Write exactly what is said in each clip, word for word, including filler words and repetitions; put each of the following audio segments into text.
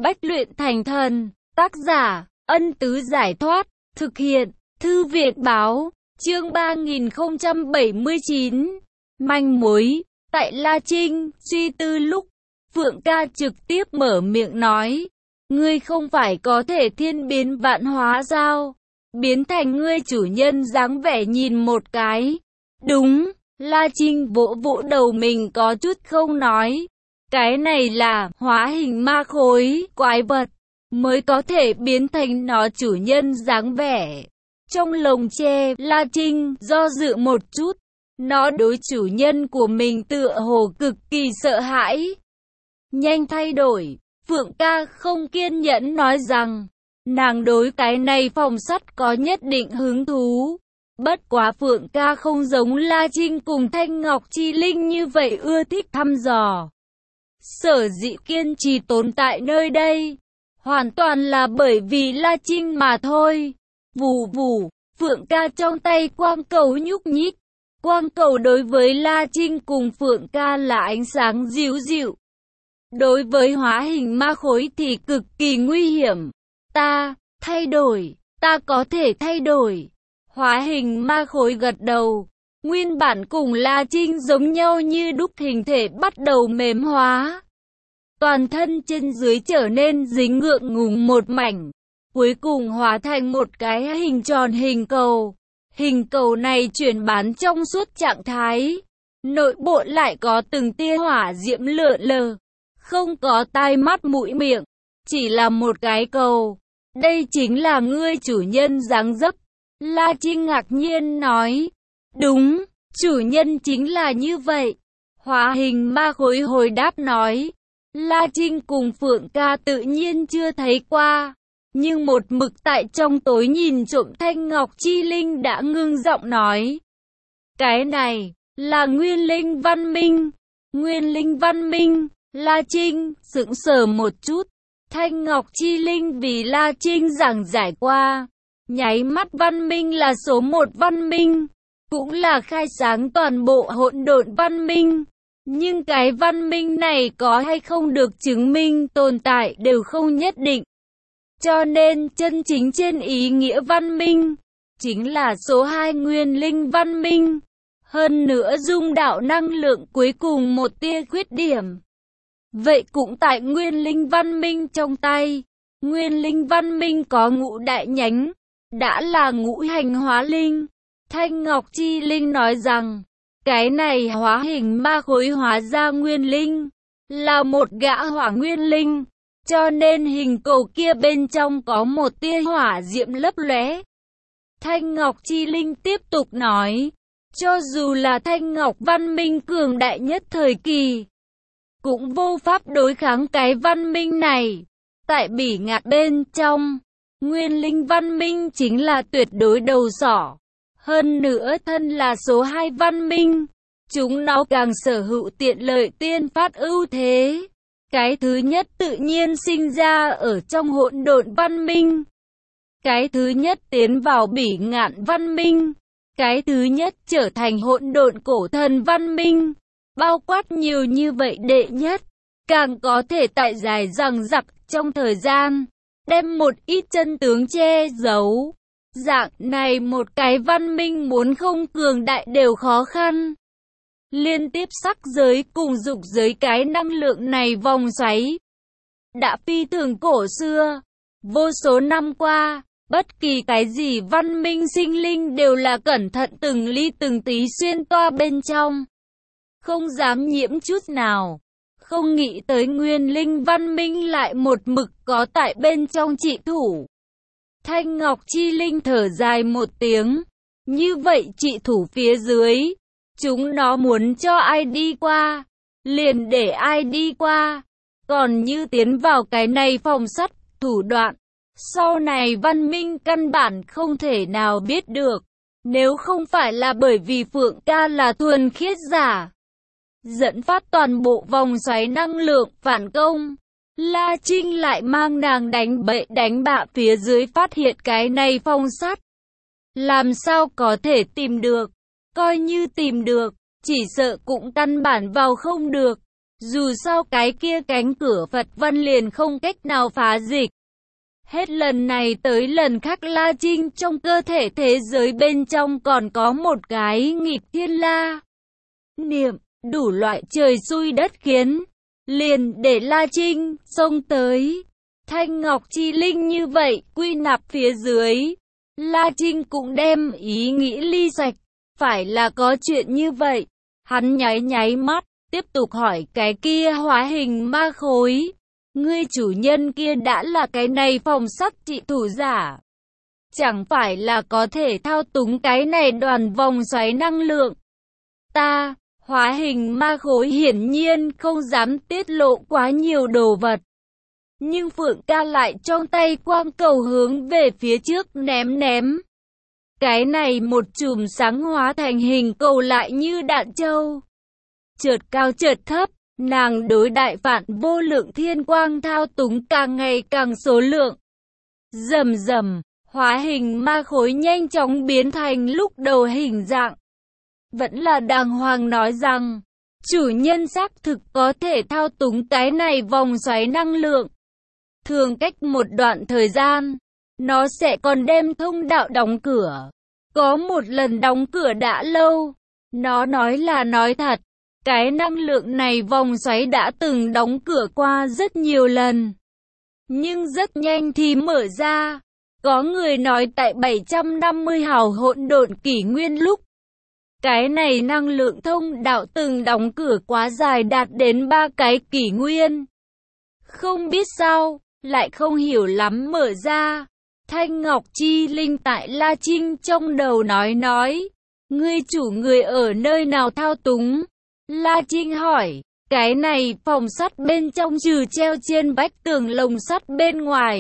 Bách luyện thành thần, tác giả, Ân Tứ Giải Thoát, thực hiện, Thư viện Báo, chương ba nghìn không trăm bảy mươi chín. Manh mối, tại La Trinh, suy tư lúc, Phượng ca trực tiếp mở miệng nói, ngươi không phải có thể thiên biến vạn hóa sao? Biến thành ngươi chủ nhân dáng vẻ nhìn một cái. Đúng, La Trinh vỗ vỗ đầu mình có chút không nói. Cái này là hóa hình ma khối, quái vật, mới có thể biến thành nó chủ nhân dáng vẻ. Trong lồng tre, La Trinh do dự một chút. Nó đối chủ nhân của mình tựa hồ cực kỳ sợ hãi. Nhanh thay đổi, Phượng ca không kiên nhẫn nói rằng, nàng đối cái này phòng sắt có nhất định hứng thú. Bất quá Phượng ca không giống La Trinh cùng Thanh Ngọc Chi Linh như vậy ưa thích thăm dò. Sở dĩ kiên trì tồn tại nơi đây, hoàn toàn là bởi vì La Trinh mà thôi. Vù vù, Phượng ca trong tay quang cầu nhúc nhích. Quang cầu đối với La Trinh cùng Phượng ca là ánh sáng dịu dịu. Đối với hóa hình ma khối thì cực kỳ nguy hiểm. Ta, thay đổi, ta có thể thay đổi. Hóa hình ma khối gật đầu. Nguyên bản cùng La Trinh giống nhau như đúc, hình thể bắt đầu mềm hóa. Toàn thân trên dưới trở nên dính ngượng ngùng một mảnh. Cuối cùng hóa thành một cái hình tròn hình cầu. Hình cầu này chuyển bán trong suốt trạng thái. Nội bộ lại có từng tia hỏa diễm lượn lờ. Không có tai mắt mũi miệng. Chỉ là một cái cầu. Đây chính là ngươi chủ nhân dáng dấp. La Trinh ngạc nhiên nói. Đúng, chủ nhân chính là như vậy. Hóa hình ma khối hồi đáp nói. La Trinh cùng Phượng ca tự nhiên chưa thấy qua. Nhưng một mực tại trong tối nhìn trộm Thanh Ngọc Chi Linh đã ngưng giọng nói. Cái này, là Nguyên Linh Văn Minh. Nguyên Linh Văn Minh, La Trinh, sững sờ một chút. Thanh Ngọc Chi Linh vì La Trinh giảng giải qua. Nháy mắt văn minh là số một văn minh. Cũng là khai sáng toàn bộ hỗn độn văn minh. Nhưng cái văn minh này có hay không được chứng minh tồn tại đều không nhất định. Cho nên chân chính trên ý nghĩa văn minh, chính là số hai nguyên linh văn minh. Hơn nữa dung đạo năng lượng cuối cùng một tia khuyết điểm. Vậy cũng tại nguyên linh văn minh trong tay. Nguyên linh văn minh có ngũ đại nhánh, đã là ngũ hành hóa linh. Thanh Ngọc Chi Linh nói rằng, cái này hóa hình ma khối hóa ra nguyên linh, là một gã hỏa nguyên linh. Cho nên hình cầu kia bên trong có một tia hỏa diễm lấp lóe. Thanh Ngọc Chi Linh tiếp tục nói, cho dù là Thanh Ngọc văn minh cường đại nhất thời kỳ, cũng vô pháp đối kháng cái văn minh này. Tại bỉ ngạn bên trong, Nguyên Linh văn minh chính là tuyệt đối đầu sỏ. Hơn nữa thân là số hai văn minh, chúng nó càng sở hữu tiện lợi tiên phát ưu thế. Cái thứ nhất tự nhiên sinh ra ở trong hỗn độn văn minh. Cái thứ nhất tiến vào bỉ ngạn văn minh. Cái thứ nhất trở thành hỗn độn cổ thần văn minh. Bao quát nhiều như vậy đệ nhất, càng có thể tại dài dằng dặc trong thời gian, đem một ít chân tướng che giấu. Dạng này một cái văn minh muốn không cường đại đều khó khăn. Liên tiếp sắc giới cùng dục giới cái năng lượng này vòng xoáy đã phi thường cổ xưa. Vô số năm qua, bất kỳ cái gì văn minh sinh linh đều là cẩn thận từng ly từng tí xuyên toa bên trong. Không dám nhiễm chút nào. Không nghĩ tới nguyên linh văn minh lại một mực có tại bên trong trị thủ. Thanh Ngọc Chi Linh thở dài một tiếng. Như vậy trị thủ phía dưới, chúng nó muốn cho ai đi qua, liền để ai đi qua. Còn như tiến vào cái này phòng sắt, thủ đoạn, sau này văn minh căn bản không thể nào biết được. Nếu không phải là bởi vì Phượng ca là thuần khiết giả, dẫn phát toàn bộ vòng xoáy năng lượng phản công, La Trinh lại mang nàng đánh bậy đánh bạ phía dưới phát hiện cái này phong sắt. Làm sao có thể tìm được? Coi như tìm được, chỉ sợ cũng căn bản vào không được. Dù sao cái kia cánh cửa Phật văn liền không cách nào phá dịch. Hết lần này tới lần khác La Trinh trong cơ thể thế giới bên trong còn có một cái nghịch thiên la niệm, đủ loại trời xui đất khiến, liền để La Trinh xông tới. Thanh Ngọc Chi Linh như vậy, quy nạp phía dưới. La Trinh cũng đem ý nghĩ ly sạch, phải là có chuyện như vậy. Hắn nháy nháy mắt, tiếp tục hỏi cái kia hóa hình ma khối. Ngươi chủ nhân kia đã là cái này phòng sắt trị thủ giả. Chẳng phải là có thể thao túng cái này đoàn vòng xoáy năng lượng. Ta, hóa hình ma khối hiển nhiên không dám tiết lộ quá nhiều đồ vật. Nhưng Phượng ca lại trong tay quang cầu hướng về phía trước ném ném. Cái này một chùm sáng hóa thành hình cầu lại như đạn châu. Chợt cao chợt thấp, nàng đối đại vạn vô lượng thiên quang thao túng càng ngày càng số lượng. Rầm rầm, hóa hình ma khối nhanh chóng biến thành lúc đầu hình dạng. Vẫn là đàng hoàng nói rằng, chủ nhân xác thực có thể thao túng cái này vòng xoáy năng lượng. Thường cách một đoạn thời gian, nó sẽ còn đem thông đạo đóng cửa. Có một lần đóng cửa đã lâu, nó nói là nói thật. Cái năng lượng này vòng xoáy đã từng đóng cửa qua rất nhiều lần. Nhưng rất nhanh thì mở ra. Có người nói tại bảy trăm năm mươi hào hỗn độn kỷ nguyên lúc. Cái này năng lượng thông đạo từng đóng cửa quá dài đạt đến ba cái kỷ nguyên. Không biết sao, lại không hiểu lắm mở ra. Thanh Ngọc Chi Linh tại La Trinh trong đầu nói nói. Ngươi chủ người ở nơi nào thao túng? La Trinh hỏi, cái này phòng sắt bên trong trừ treo trên vách tường lồng sắt bên ngoài.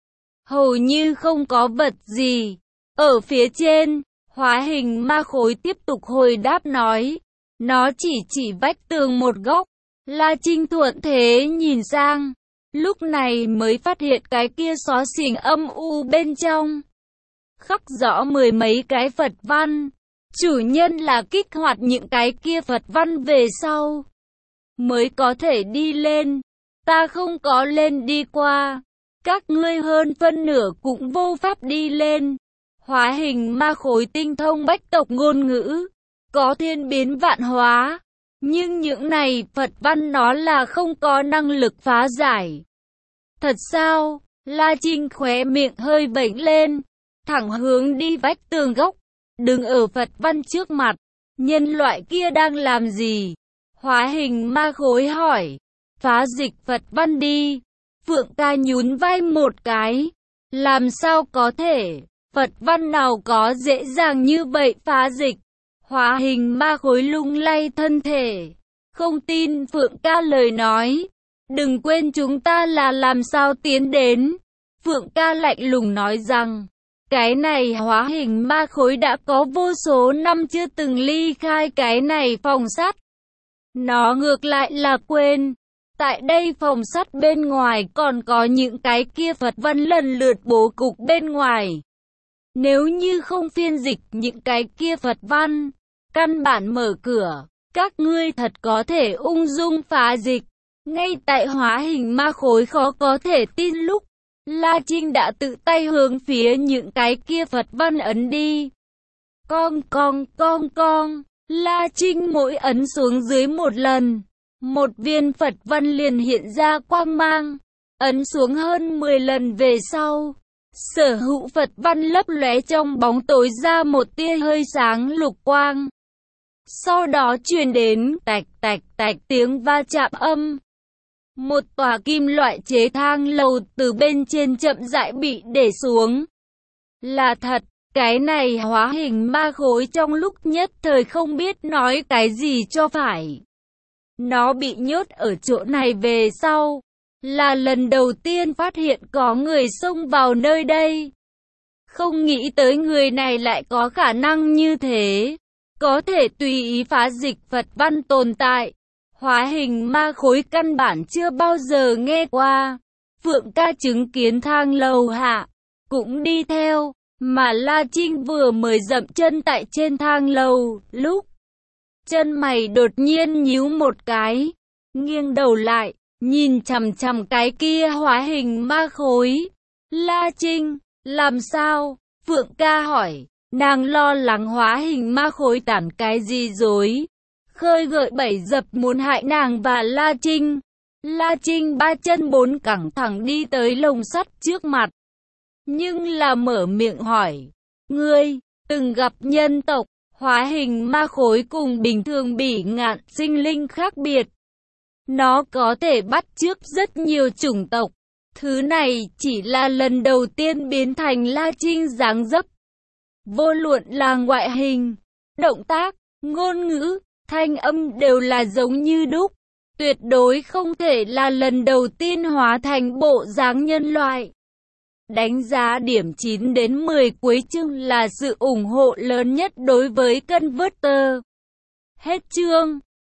Hầu như không có vật gì. Ở phía trên, hóa hình ma khối tiếp tục hồi đáp nói. Nó chỉ chỉ vách tường một góc. La Trinh thuận thế nhìn sang. Lúc này mới phát hiện cái kia xó xỉnh âm u bên trong. Khắc rõ mười mấy cái Phật văn. Chủ nhân là kích hoạt những cái kia Phật văn về sau. Mới có thể đi lên. Ta không có lên đi qua. Các ngươi hơn phân nửa cũng vô pháp đi lên. Hóa hình ma khối tinh thông bách tộc ngôn ngữ. Có thiên biến vạn hóa. Nhưng những này Phật văn nó là không có năng lực phá giải. Thật sao? La Trinh khóe miệng hơi vểnh lên. Thẳng hướng đi vách tường góc. Đứng ở Phật văn trước mặt. Nhân loại kia đang làm gì? Hóa hình ma khối hỏi. Phá dịch Phật văn đi. Phượng ca nhún vai một cái. Làm sao có thể? Phật văn nào có dễ dàng như vậy phá dịch? Hóa hình ma khối lung lay thân thể. Không tin Phượng ca lời nói. Đừng quên chúng ta là làm sao tiến đến. Phượng ca lạnh lùng nói rằng. Cái này hóa hình ma khối đã có vô số năm chưa từng ly khai cái này phòng sắt. Nó ngược lại là quên. Tại đây phòng sắt bên ngoài còn có những cái kia Phật văn lần lượt bố cục bên ngoài. Nếu như không phiên dịch những cái kia Phật văn, căn bản mở cửa, các ngươi thật có thể ung dung phá dịch. Ngay tại hóa hình ma khối khó có thể tin lúc, La Trinh đã tự tay hướng phía những cái kia Phật văn ấn đi. Cong cong cong cong, La Trinh mỗi ấn xuống dưới một lần, một viên Phật văn liền hiện ra quang mang. Ấn xuống hơn mười lần về sau, sở hữu Phật văn lấp lóe trong bóng tối ra một tia hơi sáng lục quang. Sau đó truyền đến tạch tạch tạch tiếng va chạm âm. Một tòa kim loại chế thang lầu từ bên trên chậm rãi bị để xuống. Là thật, cái này hóa hình ma khối trong lúc nhất thời không biết nói cái gì cho phải. Nó bị nhốt ở chỗ này về sau. Là lần đầu tiên phát hiện có người xông vào nơi đây. Không nghĩ tới người này lại có khả năng như thế. Có thể tùy ý phá dịch Phật văn tồn tại. Hóa hình ma khối căn bản chưa bao giờ nghe qua. Phượng ca chứng kiến thang lầu hạ, cũng đi theo. Mà La Trinh vừa mới dậm chân tại trên thang lầu, lúc chân mày đột nhiên nhíu một cái. nghiêng đầu lại, nhìn chằm chằm cái kia hóa hình ma khối. La Trinh, làm sao? Phượng ca hỏi, nàng lo lắng hóa hình ma khối tản cái gì rối, khơi gợi bẫy dập muốn hại nàng và La Trinh. La Trinh ba chân bốn cẳng thẳng đi tới lồng sắt trước mặt, nhưng là mở miệng hỏi, ngươi từng gặp nhân tộc, hóa hình ma khối cùng bình thường bỉ ngạn sinh linh khác biệt. Nó có thể bắt chước rất nhiều chủng tộc. Thứ này chỉ là lần đầu tiên biến thành La Trinh dáng dấp. Vô luận là ngoại hình, động tác, ngôn ngữ, thanh âm đều là giống như đúc. Tuyệt đối không thể là lần đầu tiên hóa thành bộ dáng nhân loại. Đánh giá điểm chín đến mười cuối chương là sự ủng hộ lớn nhất đối với Converter. Hết chương.